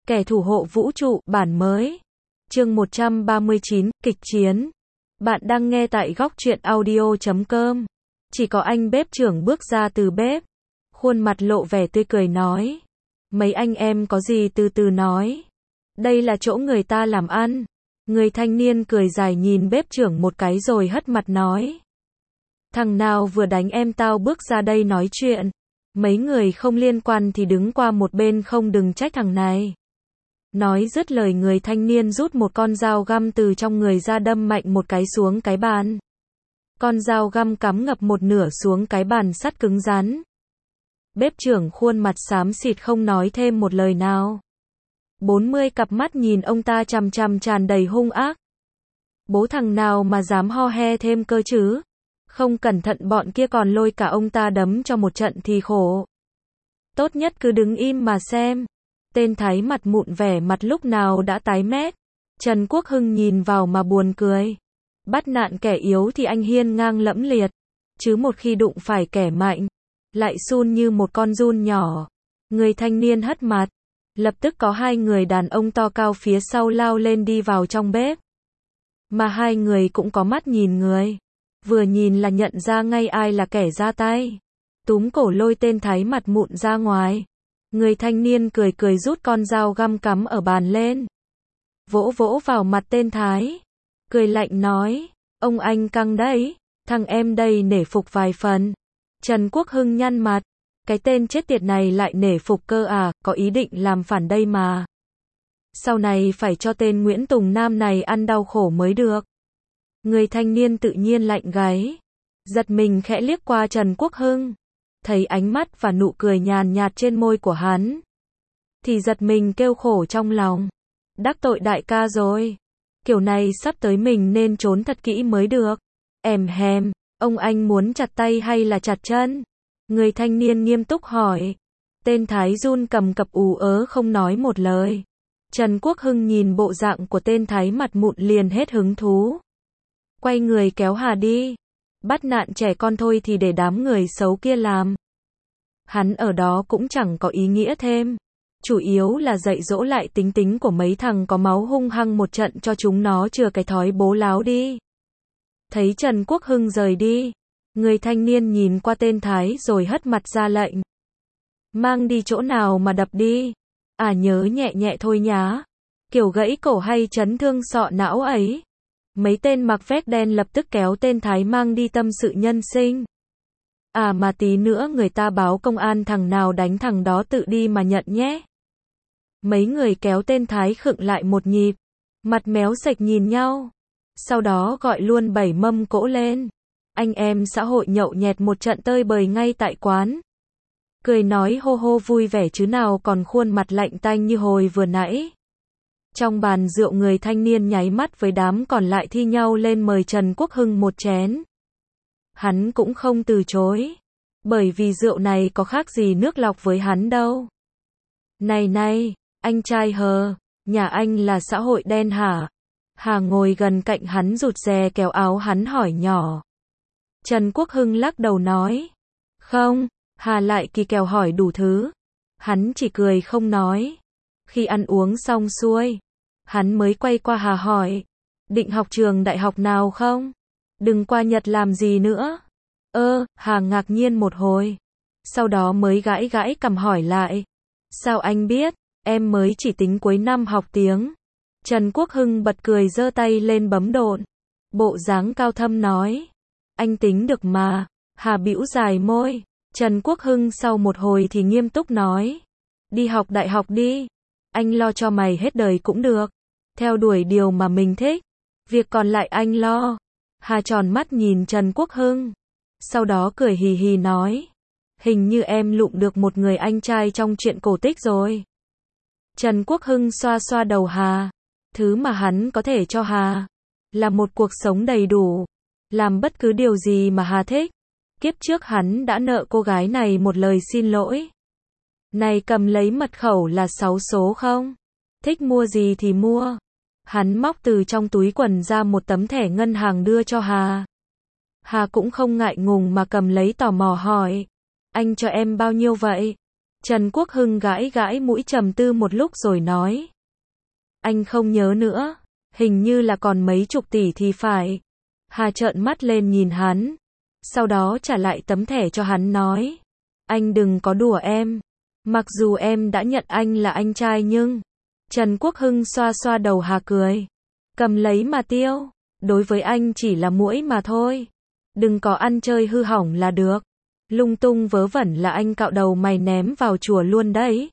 Kẻ thủ hộ vũ trụ, bản mới. Chương 139, kịch chiến. Bạn đang nghe tại góc truyện audio.com. Chỉ có anh bếp trưởng bước ra từ bếp. Khuôn mặt lộ vẻ tươi cười nói. Mấy anh em có gì từ từ nói. Đây là chỗ người ta làm ăn. Người thanh niên cười dài nhìn bếp trưởng một cái rồi hất mặt nói. Thằng nào vừa đánh em tao bước ra đây nói chuyện. Mấy người không liên quan thì đứng qua một bên không đừng trách thằng này. Nói dứt lời người thanh niên rút một con dao găm từ trong người ra đâm mạnh một cái xuống cái bàn. Con dao găm cắm ngập một nửa xuống cái bàn sắt cứng rắn. Bếp trưởng khuôn mặt xám xịt không nói thêm một lời nào. 40 cặp mắt nhìn ông ta chằm chằm tràn đầy hung ác. Bố thằng nào mà dám ho he thêm cơ chứ? Không cẩn thận bọn kia còn lôi cả ông ta đấm cho một trận thì khổ. Tốt nhất cứ đứng im mà xem. Tên Thái mặt mụn vẻ mặt lúc nào đã tái mét. Trần Quốc Hưng nhìn vào mà buồn cười. Bắt nạn kẻ yếu thì anh hiên ngang lẫm liệt. Chứ một khi đụng phải kẻ mạnh, lại sun như một con giun nhỏ. Người thanh niên hất mặt. Lập tức có hai người đàn ông to cao phía sau lao lên đi vào trong bếp. Mà hai người cũng có mắt nhìn người. Vừa nhìn là nhận ra ngay ai là kẻ ra tay. Túm cổ lôi tên Thái mặt mụn ra ngoài. Người thanh niên cười cười rút con dao găm cắm ở bàn lên. Vỗ vỗ vào mặt tên Thái. Cười lạnh nói, ông anh căng đấy, thằng em đây nể phục vài phần. Trần Quốc Hưng nhăn mặt. Cái tên chết tiệt này lại nể phục cơ à, có ý định làm phản đây mà. Sau này phải cho tên Nguyễn Tùng Nam này ăn đau khổ mới được. Người thanh niên tự nhiên lạnh gáy. Giật mình khẽ liếc qua Trần Quốc Hưng. Thấy ánh mắt và nụ cười nhàn nhạt trên môi của hắn. Thì giật mình kêu khổ trong lòng. Đắc tội đại ca rồi. Kiểu này sắp tới mình nên trốn thật kỹ mới được. Hèm, ông anh muốn chặt tay hay là chặt chân? Người thanh niên nghiêm túc hỏi. Tên Thái run cầm cập ú ớ không nói một lời. Trần Quốc Hưng nhìn bộ dạng của tên Thái mặt mụn liền hết hứng thú. Quay người kéo Hà đi. Bắt nạn trẻ con thôi thì để đám người xấu kia làm. Hắn ở đó cũng chẳng có ý nghĩa thêm. Chủ yếu là dạy dỗ lại tính tính của mấy thằng có máu hung hăng một trận cho chúng nó chừa cái thói bố láo đi. Thấy Trần Quốc Hưng rời đi. Người thanh niên nhìn qua tên Thái rồi hất mặt ra lệnh. Mang đi chỗ nào mà đập đi. À nhớ nhẹ nhẹ thôi nhá. Kiểu gãy cổ hay chấn thương sọ não ấy. Mấy tên mặc vest đen lập tức kéo tên Thái mang đi tâm sự nhân sinh. À mà tí nữa người ta báo công an thằng nào đánh thằng đó tự đi mà nhận nhé. Mấy người kéo tên Thái khựng lại một nhịp. Mặt méo sạch nhìn nhau. Sau đó gọi luôn 7 mâm cỗ lên. Anh em xã hội nhậu nhẹt một trận tơi bời ngay tại quán. Cười nói hô hô vui vẻ chứ nào còn khuôn mặt lạnh tanh như hồi vừa nãy. Trong bàn rượu người thanh niên nháy mắt với đám còn lại thi nhau lên mời Trần Quốc Hưng một chén. Hắn cũng không từ chối. Bởi vì rượu này có khác gì nước lọc với hắn đâu. Này, anh trai hờ, nhà anh là xã hội đen hả? Hà ngồi gần cạnh hắn rụt rè kéo áo hắn hỏi nhỏ. Trần Quốc Hưng lắc đầu nói. Không, Hà lại kỳ kèo hỏi đủ thứ. Hắn chỉ cười không nói. Khi ăn uống xong xuôi, hắn mới quay qua Hà hỏi. Định học trường đại học nào không? Đừng qua Nhật làm gì nữa? Hà ngạc nhiên một hồi. Sau đó mới gãi gãi cằm hỏi lại. Sao anh biết? Em mới chỉ tính cuối năm học tiếng. Trần Quốc Hưng bật cười giơ tay lên bấm độn. Bộ dáng cao thâm nói. Anh tính được mà. Hà bĩu dài môi. Trần Quốc Hưng sau một hồi thì nghiêm túc nói. Đi học đại học đi. Anh lo cho mày hết đời cũng được. Theo đuổi điều mà mình thích. Việc còn lại anh lo. Hà tròn mắt nhìn Trần Quốc Hưng. Sau đó cười hì hì nói. Hình như em lụm được một người anh trai trong truyện cổ tích rồi. Trần Quốc Hưng xoa xoa đầu Hà. Thứ mà hắn có thể cho Hà là một cuộc sống đầy đủ. Làm bất cứ điều gì mà Hà thích. Kiếp trước hắn đã nợ cô gái này một lời xin lỗi. Này cầm lấy mật khẩu là 6 số không? Thích mua gì thì mua. Hắn móc từ trong túi quần ra một tấm thẻ ngân hàng đưa cho Hà. Hà cũng không ngại ngùng mà cầm lấy tò mò hỏi. Anh cho em bao nhiêu vậy? Trần Quốc Hưng gãi gãi mũi trầm tư một lúc rồi nói. Anh không nhớ nữa, hình như là còn mấy chục tỷ thì phải. Hà trợn mắt lên nhìn hắn, sau đó trả lại tấm thẻ cho hắn nói. Anh đừng có đùa em, mặc dù em đã nhận anh là anh trai nhưng... Trần Quốc Hưng xoa xoa đầu Hà cười. Cầm lấy mà tiêu, đối với anh chỉ là muỗi mà thôi. Đừng có ăn chơi hư hỏng là được. Lung tung vớ vẩn là anh cạo đầu mày ném vào chùa luôn đấy.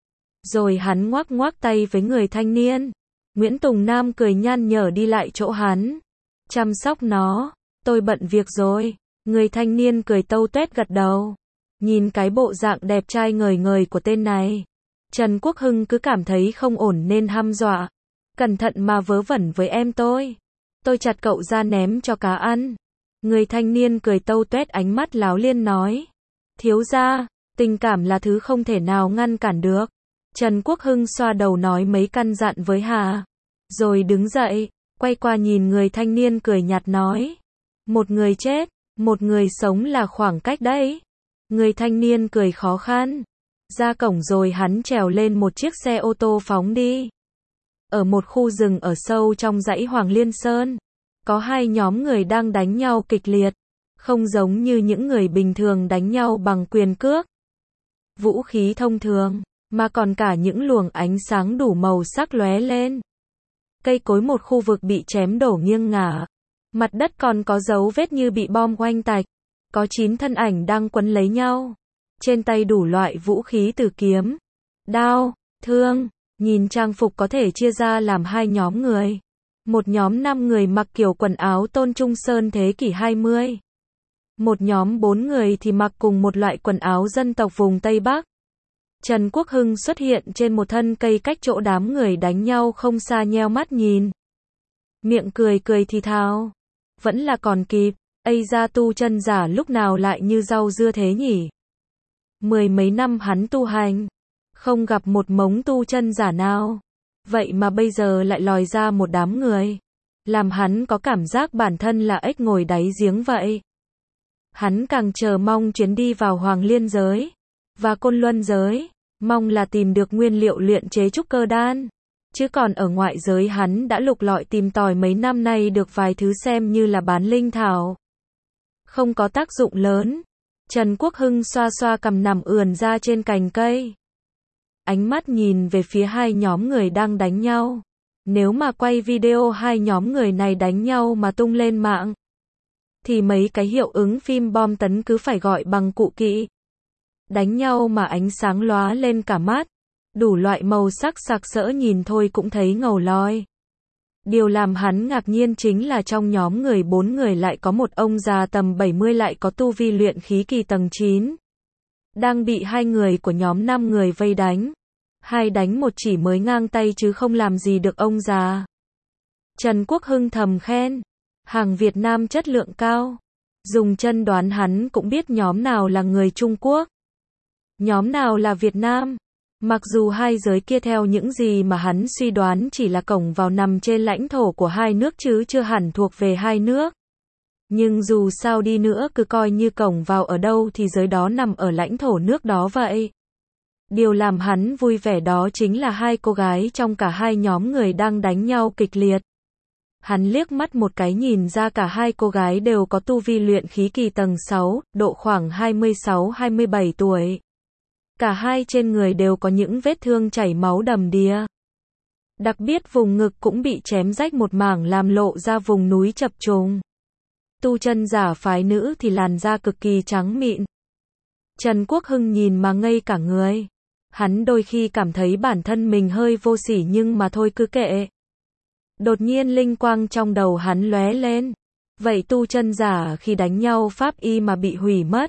Rồi hắn ngoắc ngoắc tay với người thanh niên. Nguyễn Tùng Nam cười nhăn nhở đi lại chỗ hắn. Chăm sóc nó, tôi bận việc rồi. Người thanh niên cười tâu tuét gật đầu. Nhìn cái bộ dạng đẹp trai ngời ngời của tên này, Trần Quốc Hưng cứ cảm thấy không ổn nên hăm dọa. Cẩn thận mà vớ vẩn với em tôi chặt cậu ra ném cho cá ăn. Người thanh niên cười tâu tuét ánh mắt láo liên nói. Thiếu gia, tình cảm là thứ không thể nào ngăn cản được. Trần Quốc Hưng xoa đầu nói mấy căn dặn với Hà. Rồi đứng dậy, quay qua nhìn người thanh niên cười nhạt nói. Một người chết, một người sống là khoảng cách đấy. Người thanh niên cười khó khăn. Ra cổng rồi hắn trèo lên một chiếc xe ô tô phóng đi. Ở một khu rừng ở sâu trong dãy Hoàng Liên Sơn, có hai nhóm người đang đánh nhau kịch liệt. Không giống như những người bình thường đánh nhau bằng quyền cước, vũ khí thông thường, mà còn cả những luồng ánh sáng đủ màu sắc lóe lên. Cây cối một khu vực bị chém đổ nghiêng ngả. Mặt đất còn có dấu vết như bị bom oanh tạch. Có 9 thân ảnh đang quấn lấy nhau. Trên tay đủ loại vũ khí từ kiếm, đao, thương. Nhìn trang phục có thể chia ra làm hai nhóm người. Một nhóm 5 người mặc kiểu quần áo Tôn Trung Sơn thế kỷ 20. Một nhóm 4 người thì mặc cùng một loại quần áo dân tộc vùng Tây Bắc. Trần Quốc Hưng xuất hiện trên một thân cây cách chỗ đám người đánh nhau không xa nheo mắt nhìn. Miệng cười cười thì thào. Vẫn là còn kịp, ây ra tu chân giả lúc nào lại như rau dưa thế nhỉ? 10 mấy năm hắn tu hành, không gặp một mống tu chân giả nào. Vậy mà bây giờ lại lòi ra một đám người. Làm hắn có cảm giác bản thân là ếch ngồi đáy giếng vậy. Hắn càng chờ mong chuyến đi vào Hoàng Liên giới và Côn Luân giới, mong là tìm được nguyên liệu luyện chế trúc cơ đan. Chứ còn ở ngoại giới hắn đã lục lọi tìm tòi mấy năm nay được vài thứ xem như là bán linh thảo. Không có tác dụng lớn. Trần Quốc Hưng xoa xoa cằm nằm ườn ra trên cành cây. Ánh mắt nhìn về phía hai nhóm người đang đánh nhau. Nếu mà quay video hai nhóm người này đánh nhau mà tung lên mạng, thì mấy cái hiệu ứng phim bom tấn cứ phải gọi bằng cụ kỵ. Đánh nhau mà ánh sáng lóa lên cả mắt. Đủ loại màu sắc sặc sỡ nhìn thôi cũng thấy ngầu lòi. Điều làm hắn ngạc nhiên chính là trong nhóm người 4 người lại có một ông già tầm 70 lại có tu vi luyện khí kỳ tầng 9. Đang bị hai người của nhóm 5 người vây đánh. Hai đánh một chỉ mới ngang tay chứ không làm gì được ông già. Trần Quốc Hưng thầm khen. Hàng Việt Nam chất lượng cao. Dùng chân đoán hắn cũng biết nhóm nào là người Trung Quốc, nhóm nào là Việt Nam. Mặc dù hai giới kia theo những gì mà hắn suy đoán chỉ là cổng vào nằm trên lãnh thổ của hai nước chứ chưa hẳn thuộc về hai nước. Nhưng dù sao đi nữa cứ coi như cổng vào ở đâu thì giới đó nằm ở lãnh thổ nước đó vậy. Điều làm hắn vui vẻ đó chính là hai cô gái trong cả hai nhóm người đang đánh nhau kịch liệt. Hắn liếc mắt một cái nhìn ra cả hai cô gái đều có tu vi luyện khí kỳ tầng 6, độ khoảng 26-27 tuổi. Cả hai trên người đều có những vết thương chảy máu đầm đìa. Đặc biệt vùng ngực cũng bị chém rách một mảng làm lộ ra vùng núi chập trùng. Tu chân giả phái nữ thì làn da cực kỳ trắng mịn. Trần Quốc Hưng nhìn mà ngây cả người. Hắn đôi khi cảm thấy bản thân mình hơi vô sỉ nhưng mà thôi cứ kệ. Đột nhiên linh quang trong đầu hắn lóe lên. Vậy tu chân giả khi đánh nhau pháp y mà bị hủy mất,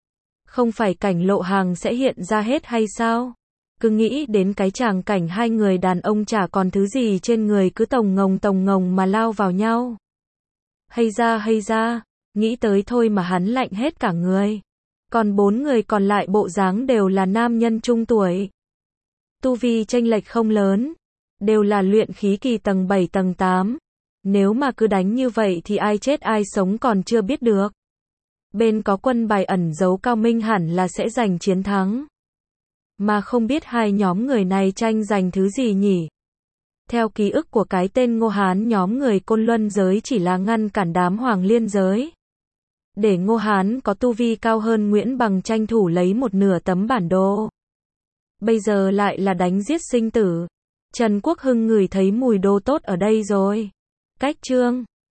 không phải cảnh Lộ Hàng sẽ hiện ra hết hay sao? Cứ nghĩ đến cái tràng cảnh hai người đàn ông chả còn thứ gì trên người cứ tồng ngồng mà lao vào nhau. Hay ra, nghĩ tới thôi mà hắn lạnh hết cả người. Còn 4 người còn lại bộ dáng đều là nam nhân trung tuổi. Tu vi chênh lệch không lớn, đều là luyện khí kỳ tầng 7 tầng 8. Nếu mà cứ đánh như vậy thì ai chết ai sống còn chưa biết được. Bên có quân bài ẩn giấu cao minh hẳn là sẽ giành chiến thắng. Mà không biết hai nhóm người này tranh giành thứ gì nhỉ? Theo ký ức của cái tên Ngô Hán, nhóm người Côn Luân giới chỉ là ngăn cản đám Hoàng Liên giới. Để Ngô Hán có tu vi cao hơn Nguyễn Bằng tranh thủ lấy một nửa tấm bản đồ. Bây giờ lại là đánh giết sinh tử. Trần Quốc Hưng ngửi thấy mùi đồ tốt ở đây rồi. Cách chương